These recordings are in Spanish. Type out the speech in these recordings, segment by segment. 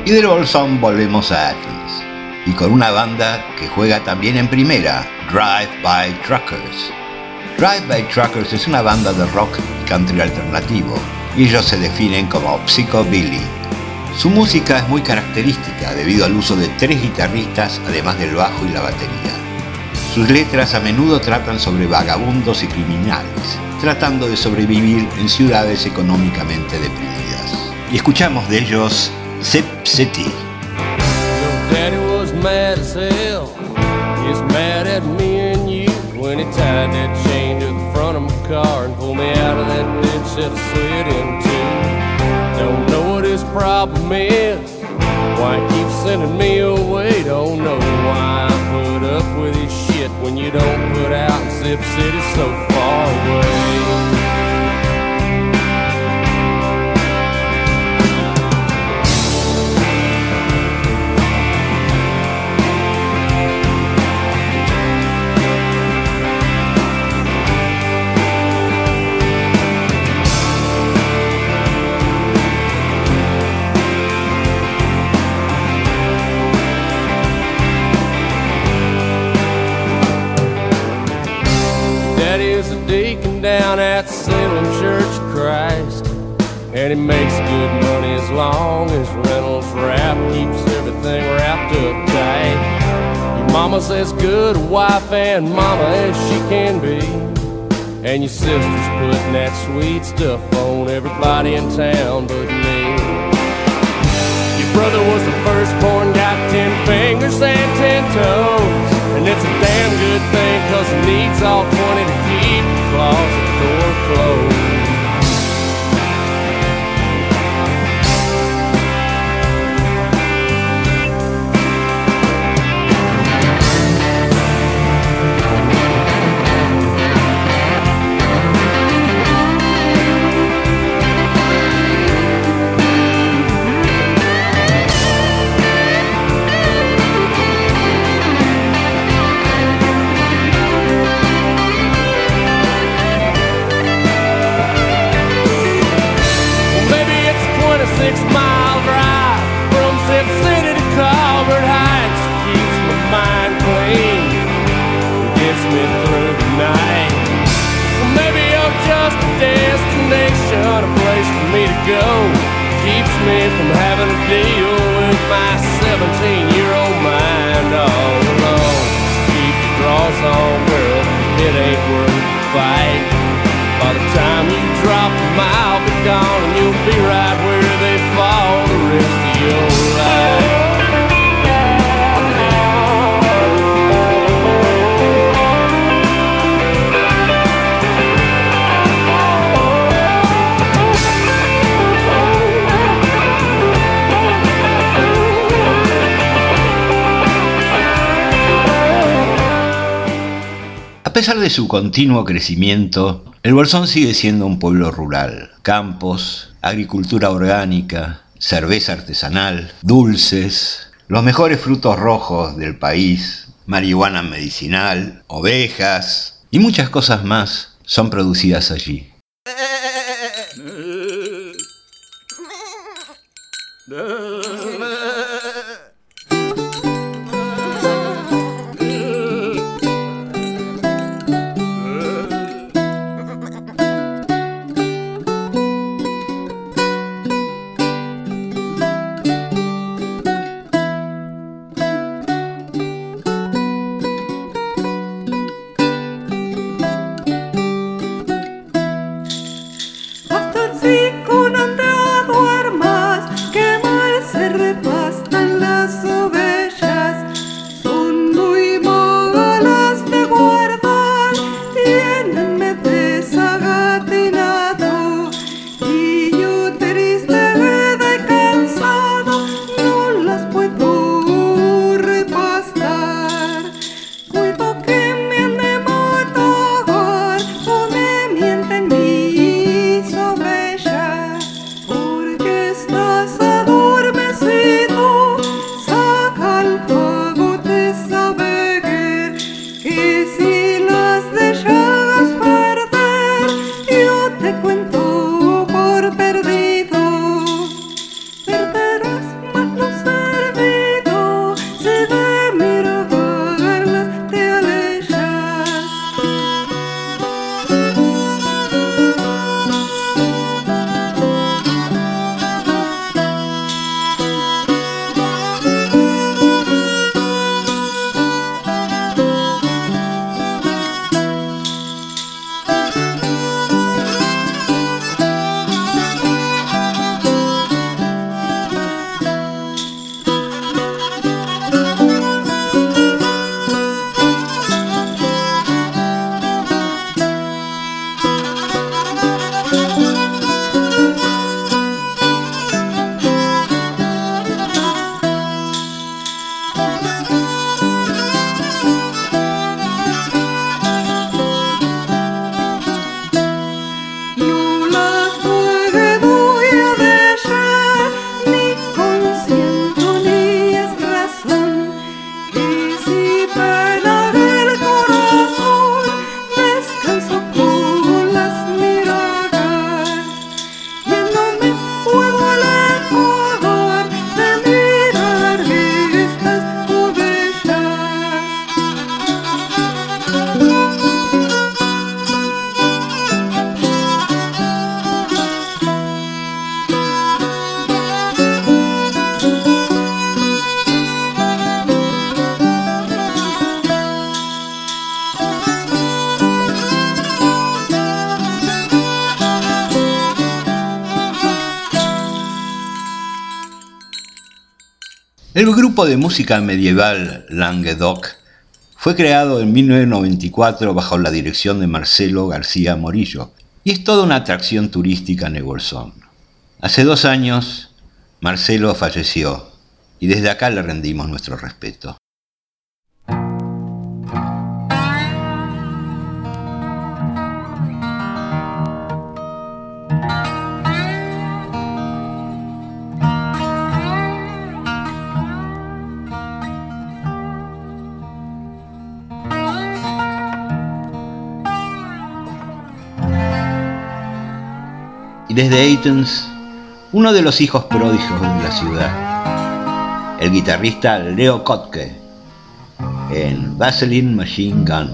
Y del Bolsón volvemos a Athens, y con una banda que juega también en primera, Drive By Truckers. Drive By Truckers es una banda de rock y country alternativo, y ellos se definen como Psychobilly. Su música es muy característica debido al uso de 3 guitarristas, además del bajo y la batería. Sus letras a menudo tratan sobre vagabundos y criminales, tratando de sobrevivir en ciudades económicamente deprimidas. Y escuchamos de ellos Zip City. Your daddy was mad as hell. He's mad at me and you when he tied that chain to the front of my car and pulled me out of that ditch that I slid into. Don't know what his problem is, why he keeps sending me away. Don't know why I put up with his shit when you don't put out in Zip City so far away. Down at Salem Church of Christ, and he makes good money as long as Reynolds Wrap keeps everything wrapped up tight. Your mama's as good a wife and mama as she can be, and your sister's putting that sweet stuff on everybody in town but me. Your brother was the firstborn, got 10 fingers and 10 toes, and it's a damn good thing 'cause he needs all 20 to keep the closet door closed. A pesar de su continuo crecimiento, el Bolsón sigue siendo un pueblo rural. Campos, agricultura orgánica, cerveza artesanal, dulces, los mejores frutos rojos del país, marihuana medicinal, ovejas y muchas cosas más son producidas allí. Pastorcico, no te duermas, que mal se repara. El grupo de música medieval Languedoc fue creado en 1994 bajo la dirección de Marcelo García Morillo y es toda una atracción turística en el Bolsón. Hace 2 años, Marcelo falleció y desde acá le rendimos nuestro respeto. Y desde Athens, uno de los hijos pródigos de la ciudad, el guitarrista Leo Kottke, en Vaseline Machine Gun.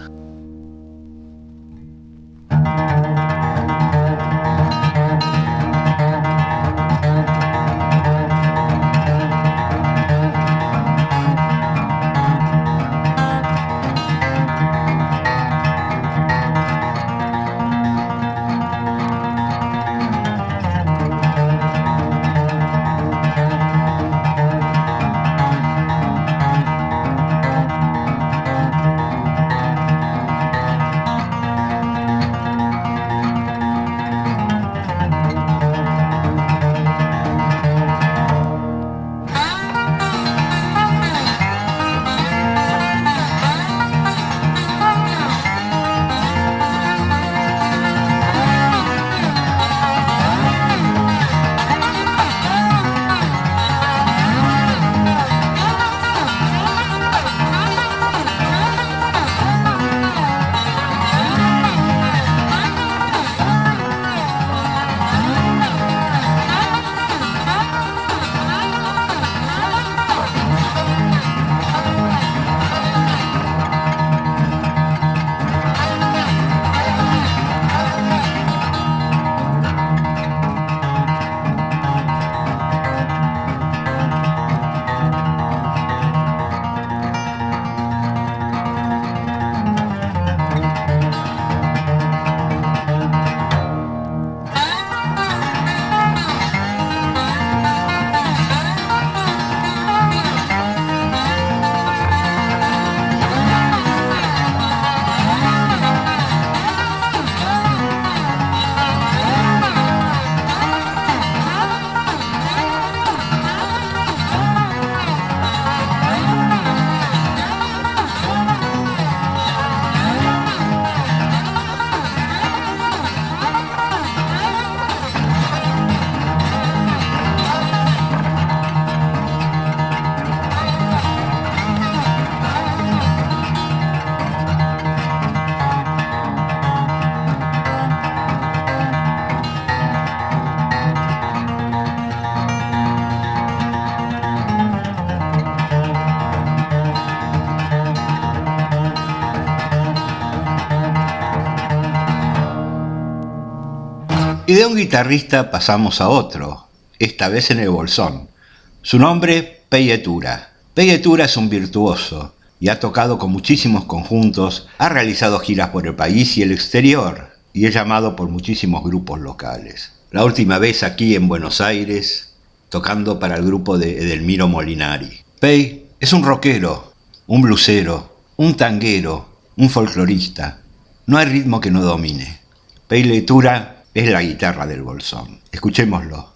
Y de un guitarrista pasamos a otro, esta vez en el Bolsón. Su nombre, Pei Etura. Pei Etura es un virtuoso y ha tocado con muchísimos conjuntos, ha realizado giras por el país y el exterior y es llamado por muchísimos grupos locales. La última vez aquí en Buenos Aires, tocando para el grupo de Edelmiro Molinari. Pei es un rockero, un blusero, un tanguero, un folclorista. No hay ritmo que no domine. Pei Etura es la guitarra del Bolsón. Escuchémoslo.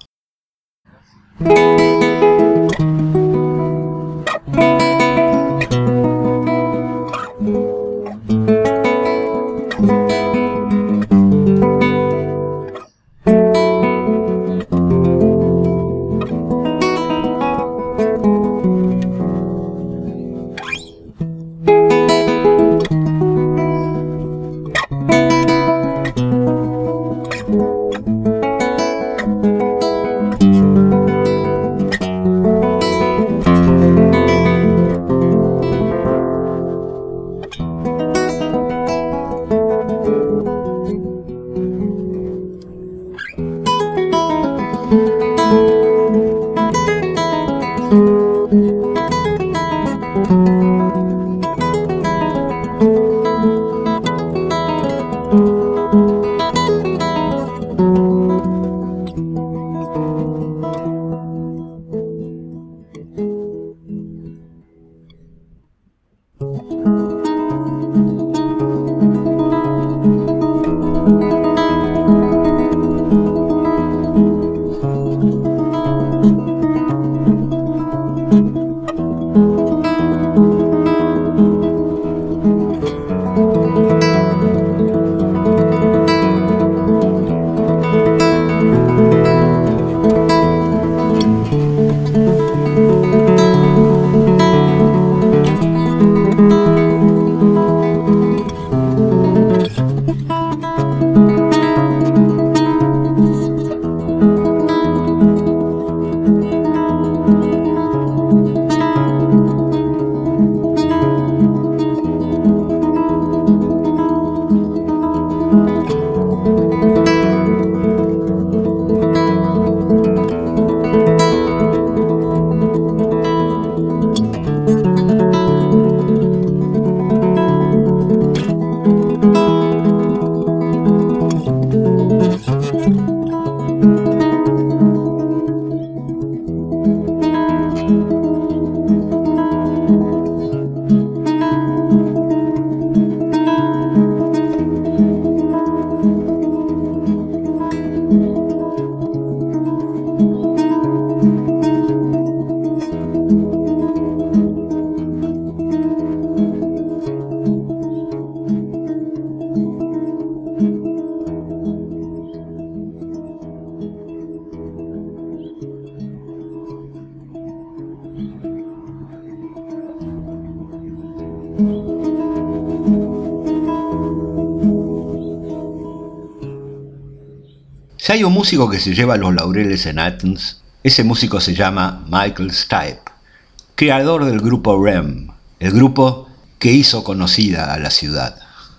Si hay un músico que se lleva los laureles en Athens, ese músico se llama Michael Stipe, creador del grupo REM, el grupo que hizo conocida a la ciudad.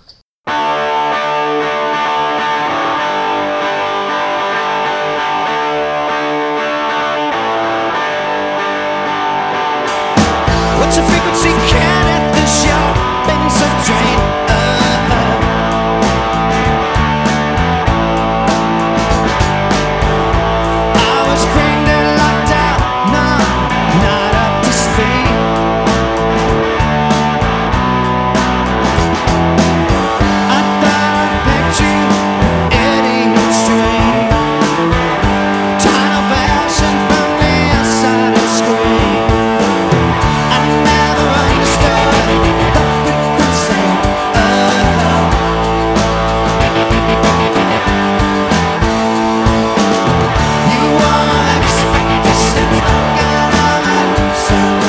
What's the frequency? Can at the shop been so drained? I was brain dead, locked out, no, not up to speed. I thought I picked you, idiot stream. Tunnel passion from the outside of screen. I never understood the frequency. You won't expect this since I got on my soul.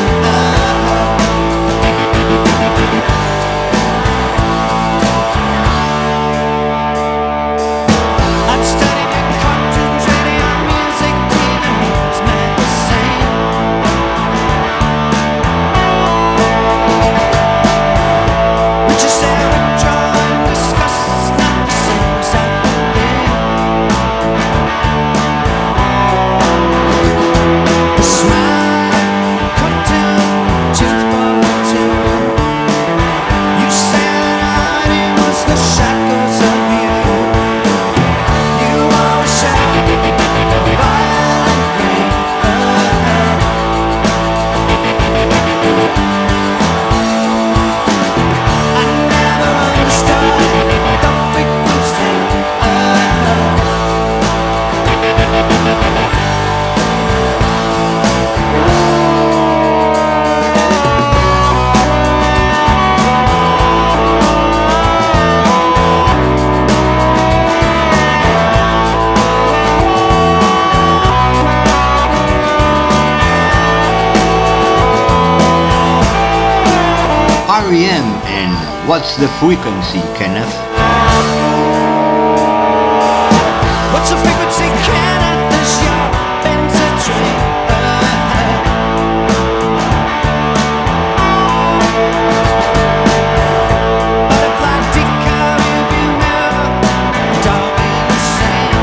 I've studied in cartoons, radio, music, TV news, magazine. But you say withdraw and discuss is not the same as that been. The smile, cartoon, tooth for a tune. You say that it was the shackles of you. You always shout, violent green. I never understood the frequency. R.E.M. and What's the Frequency, Kenneth? What's the frequency? Can at the shop been so drained? Butterfly decal, rearview mirror, dog in the sand.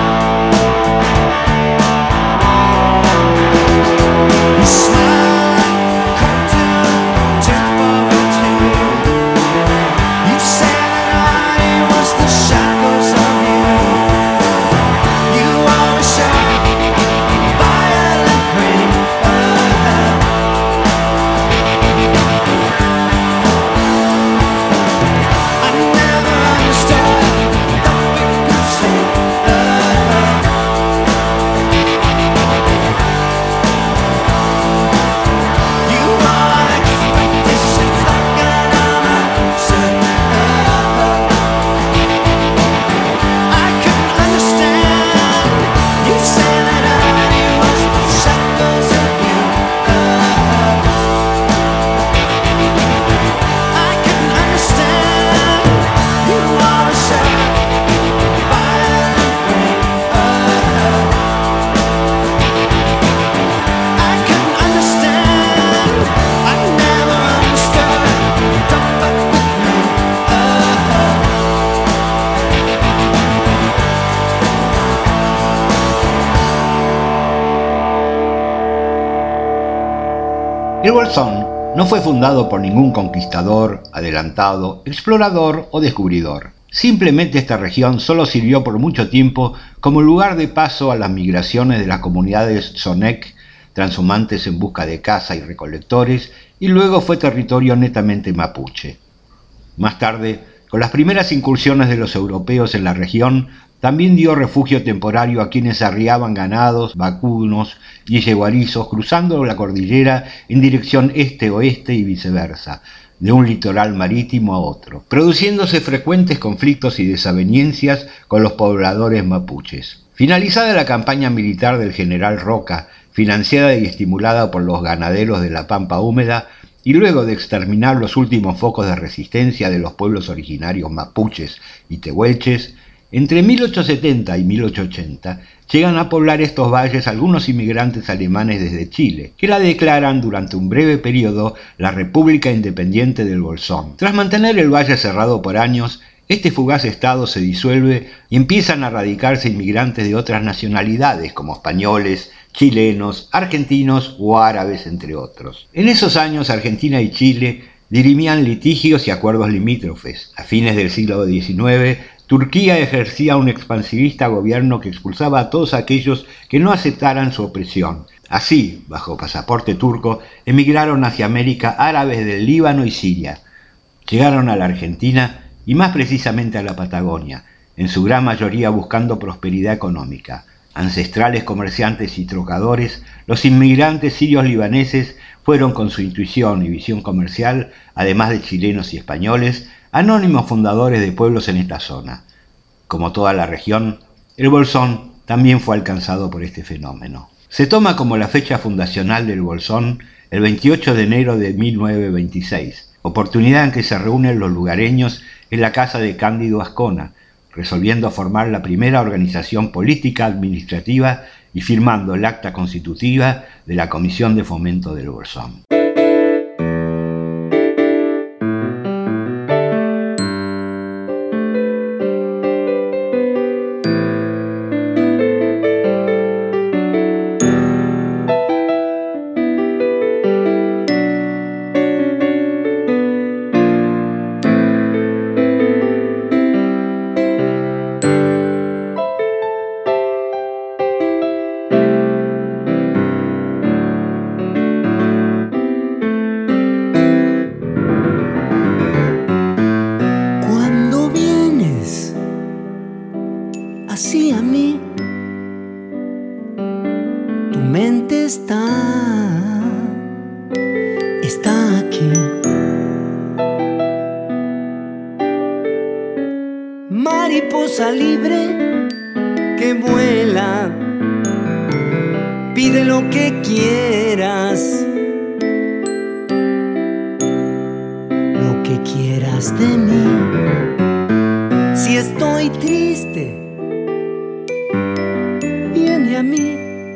You smile, cartoon, tooth for a tune. You said that I was the shackles of you. You always shout, violent green. I never understood the frequency. You all expect this shit's like an answer. I couldn't understand. You said that I was the shackles of you. I couldn't understand. You always shout, violent green. I couldn't understand. I never understood. Don't fuck with me. Edward Zone no fue fundado por ningún conquistador, adelantado, explorador o descubridor. Simplemente esta región solo sirvió por mucho tiempo como lugar de paso a las migraciones de las comunidades Tzonec, transhumantes en busca de caza y recolectores, y luego fue territorio netamente mapuche. Más tarde, con las primeras incursiones de los europeos en la región, también dio refugio temporario a quienes arriaban ganados, vacunos y yeguarizos cruzando la cordillera en dirección este-oeste y viceversa, de un litoral marítimo a otro, produciéndose frecuentes conflictos y desavenencias con los pobladores mapuches. Finalizada la campaña militar del general Roca, financiada y estimulada por los ganaderos de la Pampa Húmeda, y luego de exterminar los últimos focos de resistencia de los pueblos originarios mapuches y tehuelches, entre 1870 y 1880 llegan a poblar estos valles algunos inmigrantes alemanes desde Chile, que la declaran durante un breve periodo la República Independiente del Bolsón. Tras mantener el valle cerrado por años, este fugaz estado se disuelve y empiezan a radicarse inmigrantes de otras nacionalidades como españoles, chilenos, argentinos o árabes, entre otros. En esos años Argentina y Chile dirimían litigios y acuerdos limítrofes. A fines del siglo XIX, Turquía ejercía un expansivista gobierno que expulsaba a todos aquellos que no aceptaran su opresión. Así, bajo pasaporte turco, emigraron hacia América árabes del Líbano y Siria. Llegaron a la Argentina y más precisamente a la Patagonia, en su gran mayoría buscando prosperidad económica. Ancestrales comerciantes y trocadores, los inmigrantes sirios libaneses fueron con su intuición y visión comercial, además de chilenos y españoles, anónimos fundadores de pueblos en esta zona. Como toda la región, el Bolsón también fue alcanzado por este fenómeno. Se toma como la fecha fundacional del Bolsón el 28 de enero de 1926, oportunidad en que se reúnen los lugareños en la casa de Cándido Ascona, resolviendo formar la primera organización política administrativa y firmando el acta constitutiva de la Comisión de Fomento del Bolsón. Está aquí. Mariposa libre que vuela, pide lo que quieras, lo que quieras de mí. Si estoy triste, viene a mí.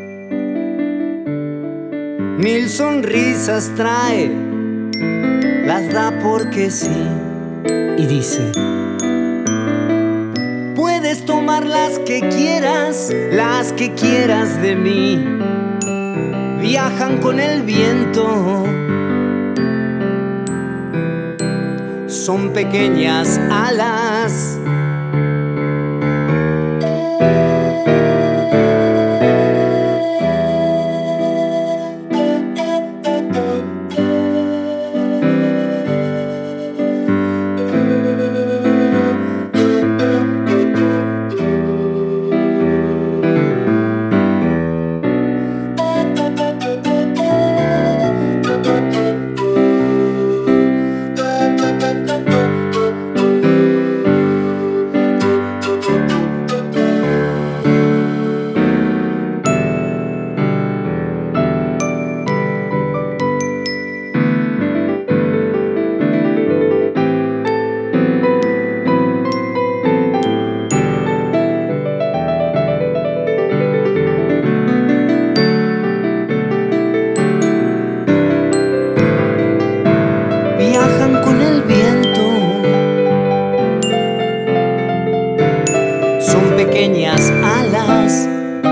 Mil sonrisas trae, las da porque sí. Y dice: puedes tomar las que quieras de mí. Viajan con el viento, son pequeñas alas. Pequeñas alas.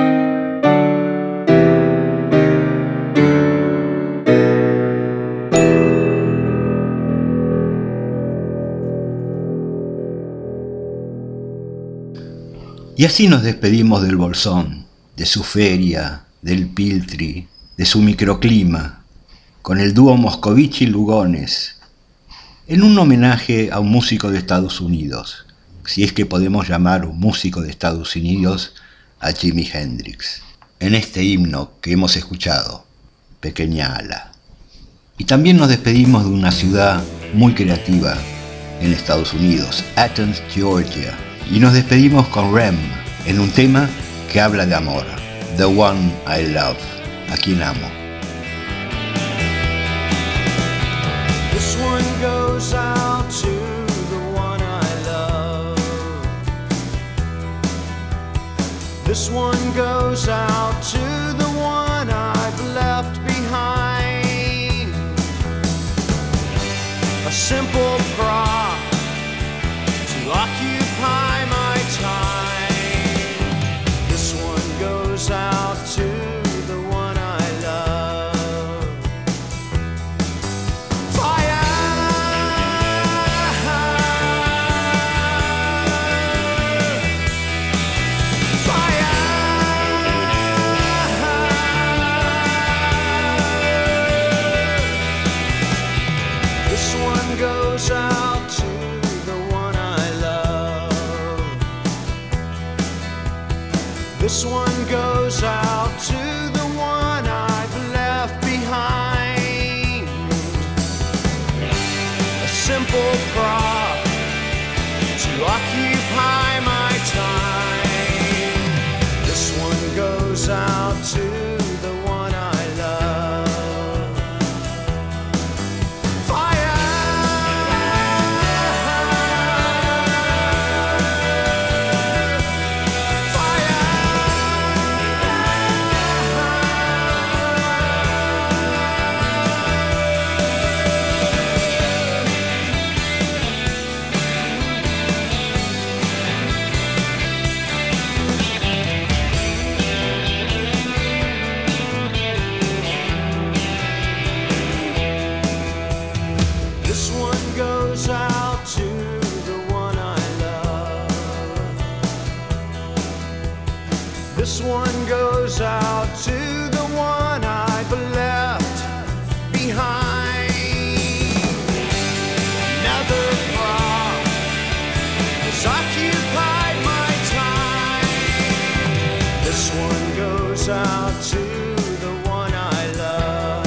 Y así nos despedimos del Bolsón, de su feria, del Piltri, de su microclima, con el dúo Moscovici-Lugones, en un homenaje a un músico de Estados Unidos, si es que podemos llamar un músico de Estados Unidos a Jimi Hendrix, en este himno que hemos escuchado, Pequeña Ala. Y también nos despedimos de una ciudad muy creativa en Estados Unidos, Athens, Georgia, y nos despedimos con Rem en un tema que habla de amor, The One I Love, a quien amo. This one goes out to the one I love. This one goes out to the one I've left behind. A simple prop to occupy my time. This one goes out to the one I love. Fire! Fire! This one goes out to the one I love. This one goes out to the one I've left behind. A simple prop to occupy my time. This one goes out to the one I love. Fire! This one goes out to the one I love. This one goes out to the one I've left behind. Another prop has occupied my time. This one goes out to the one I love.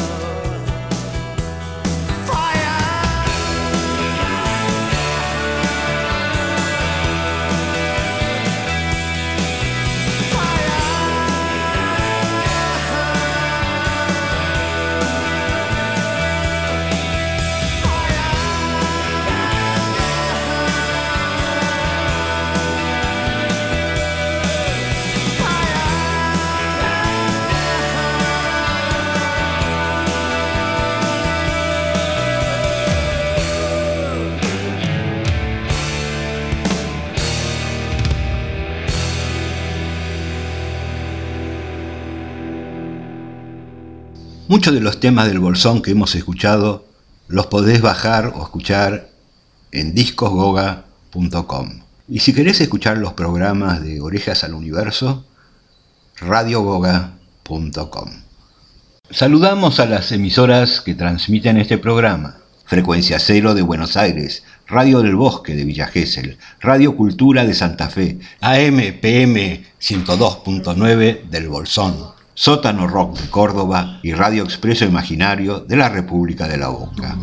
Muchos de los temas del Bolsón que hemos escuchado los podés bajar o escuchar en discosgoga.com. Y si querés escuchar los programas de Orejas al Universo, radiogoga.com. Saludamos a las emisoras que transmiten este programa. Frecuencia Cero de Buenos Aires, Radio del Bosque de Villa Gesell, Radio Cultura de Santa Fe, AM/PM 102.9 del Bolsón, Sótano Rock de Córdoba y Radio Expreso Imaginario de la República de la Boca.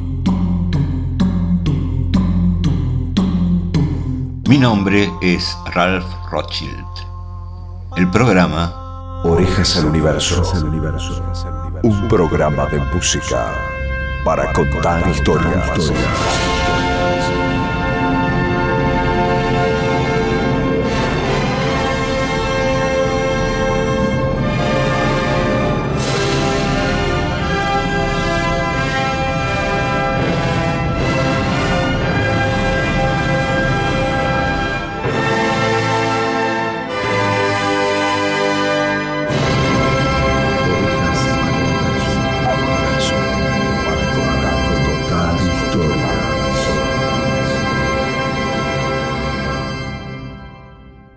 Mi nombre es Ralph Rothschild. El programa Orejas al Universo. Un programa de música para contar historias.